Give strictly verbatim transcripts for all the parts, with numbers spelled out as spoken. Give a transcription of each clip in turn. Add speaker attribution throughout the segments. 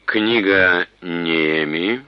Speaker 1: Книга Неемии,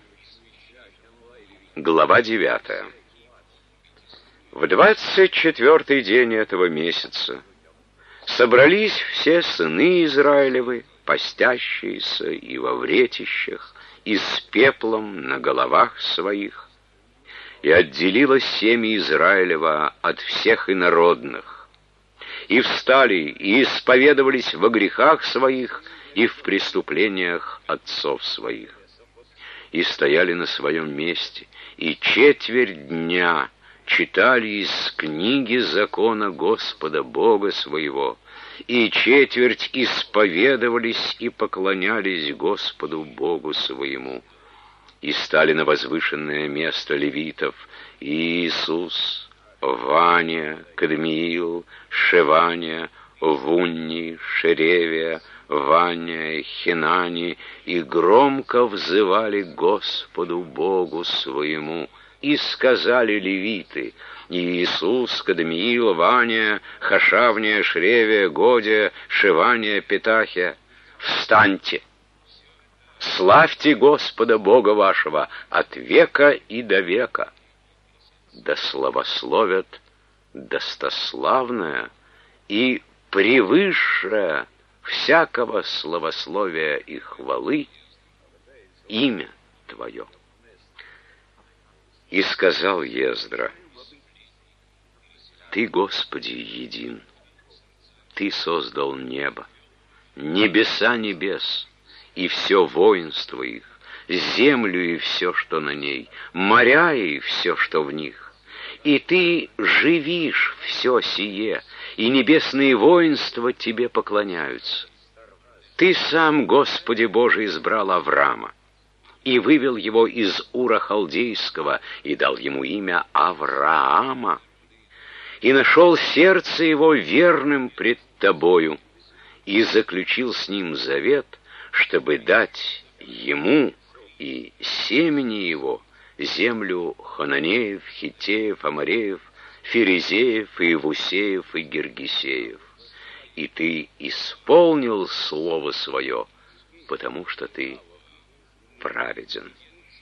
Speaker 1: глава девятая. В двадцать четвертый день этого месяца собрались все сыны Израилевы, постящиеся и во вретищах, и с пеплом на головах своих, и отделилось семя Израилева от всех инородных, и встали, и исповедовались во грехах своих и в преступлениях отцов своих, и стояли на своем месте, и четверть дня читали из книги закона Господа Бога своего, и четверть исповедовались и поклонялись Господу Богу своему. И стали на возвышенное место левитов Иисус, Ваня, Кадмиил, Шеваня, Вунни, Шеревия, Ваня, Хинани, и громко взывали Господу Богу своему. И сказали левиты: Иисус, Кадмиил, Ваня, Хашавня, Шревия, Годия, Шевания, Петахия, встаньте! Славьте Господа Бога вашего от века и до века. Да славословят достославное и превыше всякого славословия и хвалы имя Твое. И сказал Ездра: Ты, Господи, един, Ты создал небо, небеса небес, и все воинство их, землю и все, что на ней, моря и все, что в них. И Ты живишь все сие, и небесные воинства Тебе поклоняются. Ты сам, Господи Боже, избрал Авраама и вывел его из Ура Халдейского и дал ему имя Авраама, и нашел сердце его верным пред Тобою, и заключил с ним завет, чтобы дать ему и семени его землю Хананеев, Хиттеев, Амореев, Ферезеев, и Иевусеев, и Гиргисеев. И Ты исполнил слово Свое, потому что Ты праведен.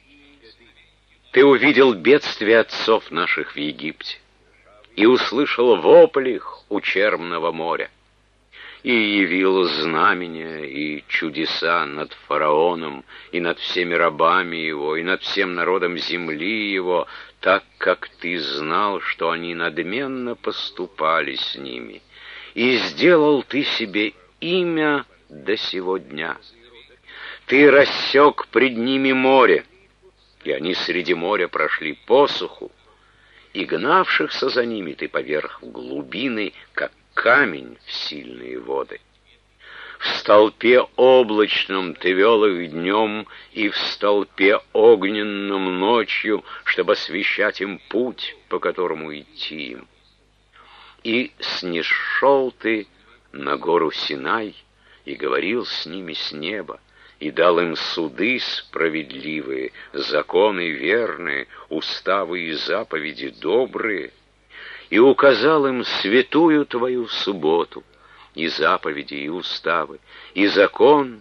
Speaker 1: Ты увидел бедствие отцов наших в Египте и услышал вопль их у Черного моря, и явил знамения и чудеса над фараоном и над всеми рабами его и над всем народом земли его, так как Ты знал, что они надменно поступали с ними, и сделал Ты себе имя до сего дня. Ты рассек пред ними море, и они среди моря прошли посуху, и гнавшихся за ними Ты поверг в глубины, как камень в сильные воды. В столпе облачном Ты вел их днем, и в столпе огненном ночью, чтобы освещать им путь, по которому идти им. И снишел Ты на гору Синай, и говорил с ними с неба, и дал им суды справедливые, законы верные, уставы и заповеди добрые, и указал им святую Твою субботу, и заповеди, и уставы, и закон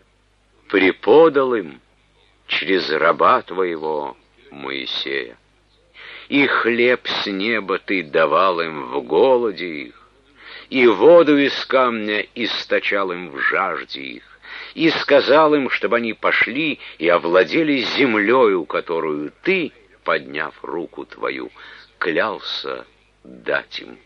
Speaker 1: преподал им через раба Твоего Моисея. И хлеб с неба Ты давал им в голоде их, и воду из камня источал им в жажде их, и сказал им, чтобы они пошли и овладели землею, которую Ты, подняв руку Твою, клялся дать им.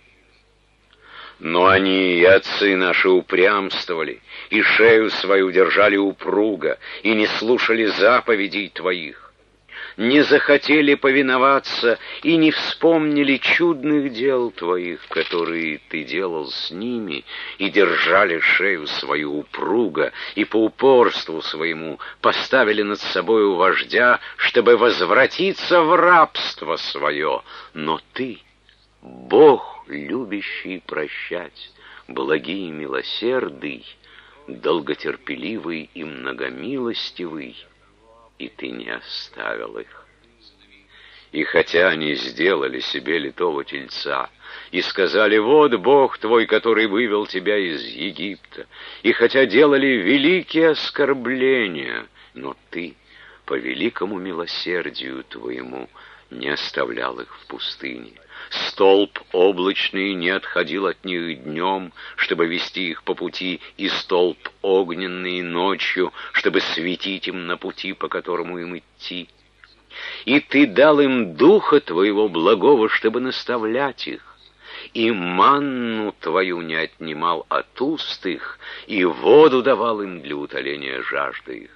Speaker 1: Но они и отцы наши упрямствовали, и шею свою держали упруго, и не слушали заповедей Твоих, не захотели повиноваться и не вспомнили чудных дел Твоих, которые Ты делал с ними, и держали шею свою упруго, и по упорству своему поставили над собою вождя, чтобы возвратиться в рабство свое. Но Ты, Бог, любящий прощать, благий и милосердный, долготерпеливый и многомилостивый, и Ты не оставил их. И хотя они сделали себе литого тельца и сказали: «Вот Бог твой, который вывел тебя из Египта», и хотя делали великие оскорбления, но ты по великому милосердию твоему не оставлял их в пустыне. Столб облачный не отходил от них днем, чтобы вести их по пути, и столб огненный ночью, чтобы светить им на пути, по которому им идти. И ты дал им духа твоего благого, чтобы наставлять их, и манну твою не отнимал от уст их, и воду давал им для утоления жажды их.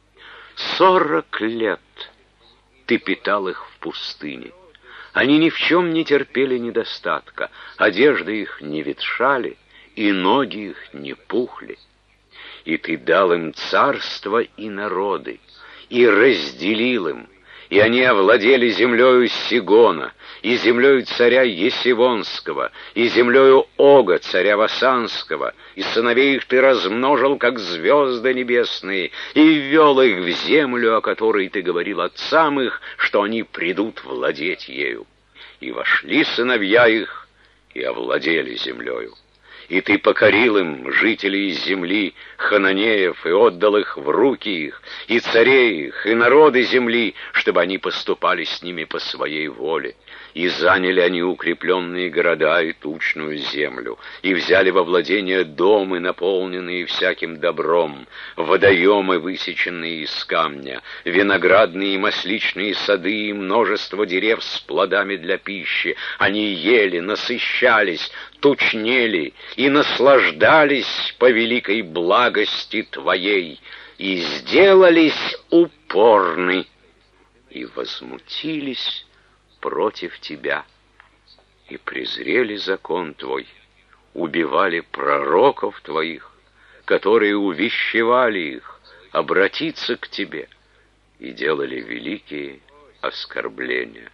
Speaker 1: Сорок лет ты питал их в пустыне. Они ни в чем не терпели недостатка, одежды их не ветшали, и ноги их не пухли. И ты дал им царство и народы, и разделил им, и они овладели землею Сигона, и землею царя Есивонского, и землею Ога, царя Васанского, и сыновей их ты размножил, как звезды небесные, и ввел их в землю, о которой ты говорил отцам их, что они придут владеть ею. И вошли сыновья их, и овладели землею. И ты покорил им жителей земли, хананеев, и отдал их в руки их, и царей их, и народы земли, чтобы они поступали с ними по своей воле. И заняли они укрепленные города и тучную землю, и взяли во владение домы, наполненные всяким добром, водоемы, высеченные из камня, виноградные и масличные сады и множество дерев с плодами для пищи. Они ели, насыщались, тучнели и наслаждались по великой благости твоей, и сделались упорны, и возмутились против тебя, и презрели закон твой, убивали пророков твоих, которые увещевали их обратиться к тебе, и делали великие оскорбления.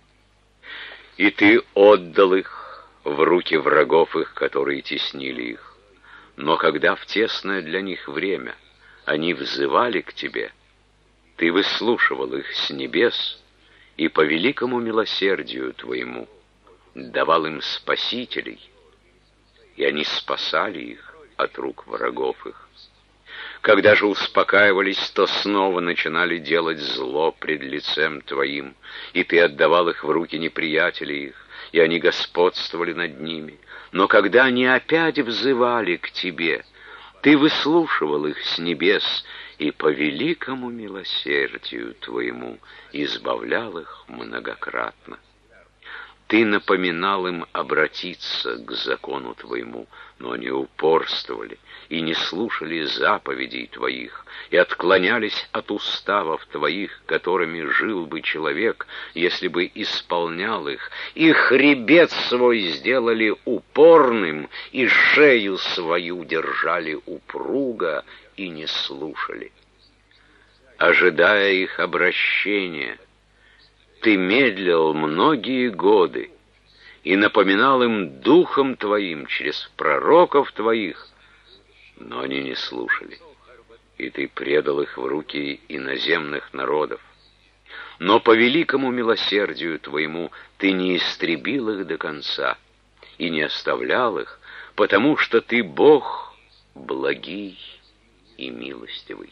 Speaker 1: И ты отдал их в руки врагов их, которые теснили их. Но когда в тесное для них время они взывали к тебе, ты выслушивал их с небес, и по великому милосердию твоему давал им спасителей, и они спасали их от рук врагов их. Когда же успокаивались, то снова начинали делать зло пред лицем твоим, и ты отдавал их в руки неприятелей их, и они господствовали над ними. Но когда они опять взывали к тебе, ты выслушивал их с небес, и по великому милосердию твоему избавлял их многократно. Ты напоминал им обратиться к закону твоему, но они упорствовали и не слушали заповедей твоих, и отклонялись от уставов твоих, которыми жил бы человек, если бы исполнял их, и хребет свой сделали упорным, и шею свою держали упруго, и не слушали. Ожидая их обращения, ты медлил многие годы и напоминал им духом твоим через пророков твоих, но они не слушали, и ты предал их в руки иноземных народов. Но по великому милосердию твоему ты не истребил их до конца и не оставлял их, потому что ты Бог благий и милостивый.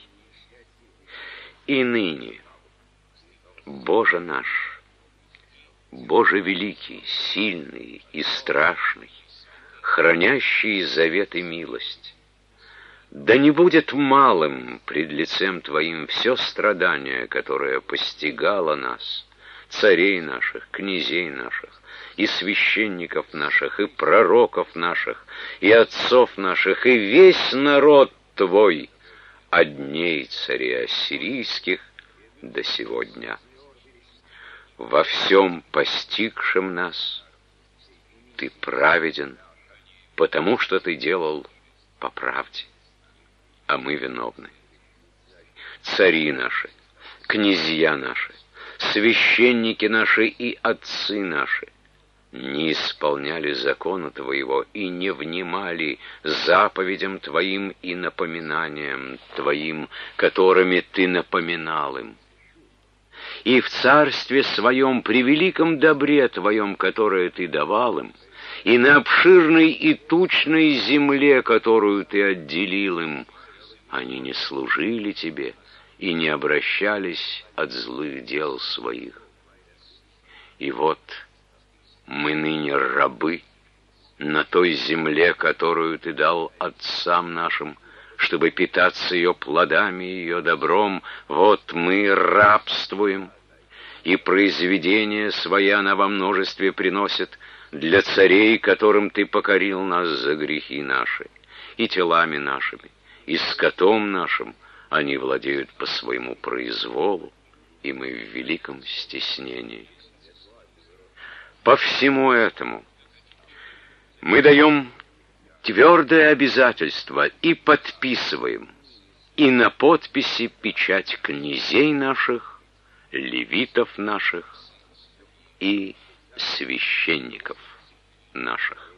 Speaker 1: И ныне, Боже наш, Боже великий, сильный и страшный, хранящий завет и милость, да не будет малым пред лицем Твоим все страдание, которое постигало нас, царей наших, князей наших, и священников наших, и пророков наших, и отцов наших, и весь народ Твой от дней царей ассирийских до сего дня. Во всем постигшем нас Ты праведен, потому что Ты делал по правде, а мы виновны. Цари наши, князья наши, священники наши и отцы наши не исполняли закона Твоего и не внимали заповедям Твоим и напоминаниям Твоим, которыми Ты напоминал им. и в царстве своем, при великом добре твоем, которое ты давал им, и на обширной и тучной земле, которую ты отделил им, они не служили тебе и не обращались от злых дел своих. И вот мы ныне рабы на той земле, которую ты дал отцам нашим, чтобы питаться ее плодами и ее добром. Вот мы рабствуем, и произведения свои она во множестве приносит для царей, которым ты покорил нас за грехи наши, и телами нашими, и скотом нашим они владеют по своему произволу, и мы в великом стеснении. По всему этому мы даем твердое обязательство и подписываем, и на подписи печать князей наших, левитов наших и священников наших.